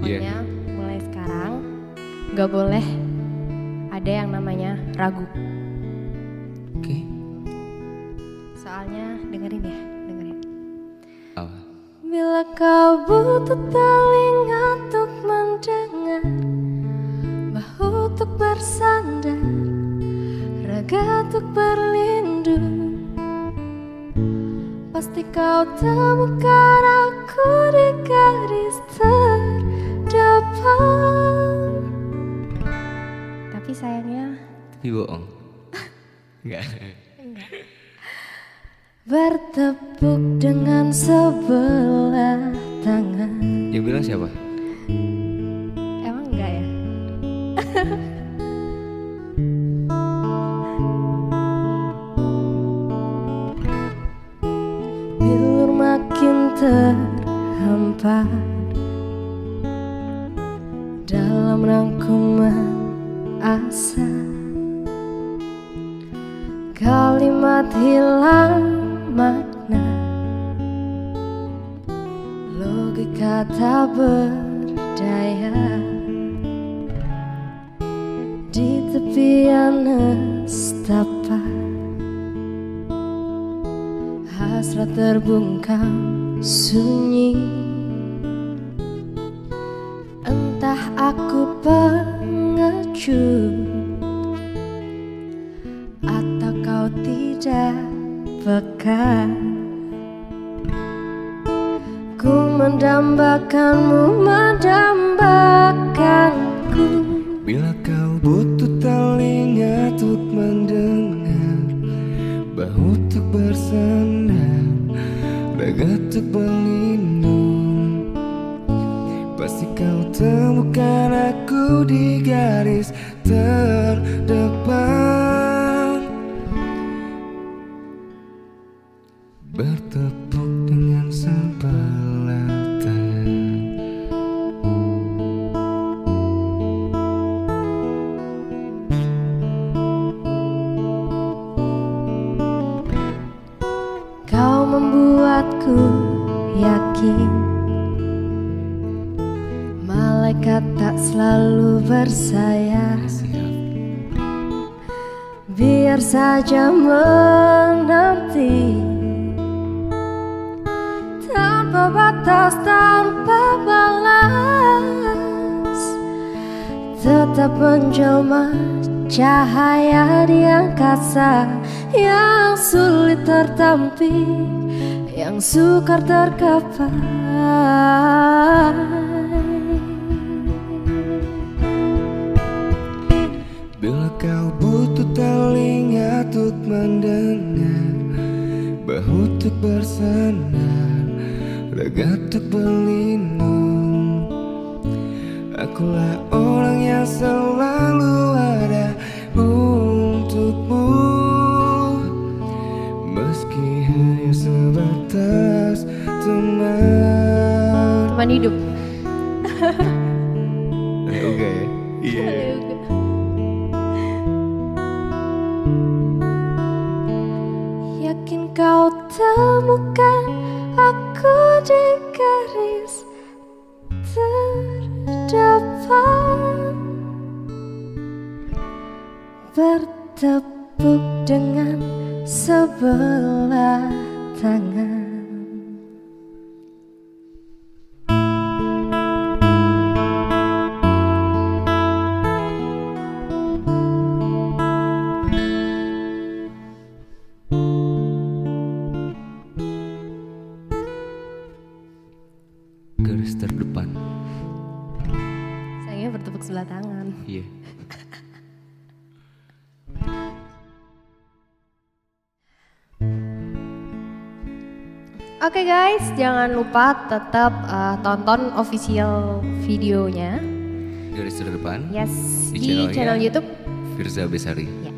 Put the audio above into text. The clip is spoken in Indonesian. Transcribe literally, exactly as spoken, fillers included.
Pokoknya yeah. mulai sekarang gak boleh ada yang namanya ragu. Oke. Okay. Soalnya dengerin ya, dengerin. Apa? Bila kau butuh telinga untuk mendengar, bahu untuk bersandar, raga untuk berlindung, pasti kau temukan aku di garis terdepan. Tapi sayangnya Tapi bohong. Enggak. Enggak. Bertepuk dengan sebelah tangan. Yang bilang siapa? Emang enggak ya? Bilur makin terhampar dalam rangkuman asa, kalimat hilang makna, logika tak berdaya. Di tepian nestapa, hasrat terbungkam sunyi. Entah aku pengecut atau kau tidak peka, ku mendambakanmu, mendambakanku. Bila kau butuh telinga untuk mendengar, bahu untuk bersandar, raga untuk berlindung, pasti kau temukan aku di garis terdepan. Bertepuk dengan sebelah tangan. Kau membuatku yakin malaikat tak selalu bersayap. Biar saja menanti tanpa batas, tanpa balas, tetap menjelma cahaya di angkasa yang sulit tertampik, yang sukar tergapai. Bila kau butuh telinga untuk mendengar, bahu untuk bersandar, raga untuk berlindung, akulah orang yang selalu ada untukmu, meski hanya sebatas teman. Teman hidup. Oke, iya. Yakin kau temukan aku di garis terdepan, bertepuk dengan sebelah tangan. Garis terdepan. Sayangnya bertepuk sebelah tangan. Iya. Oke okay guys, jangan lupa tetap uh, tonton official videonya. Garis terdepan. Yes, Di, di channel YouTube Firza Besari. Ya.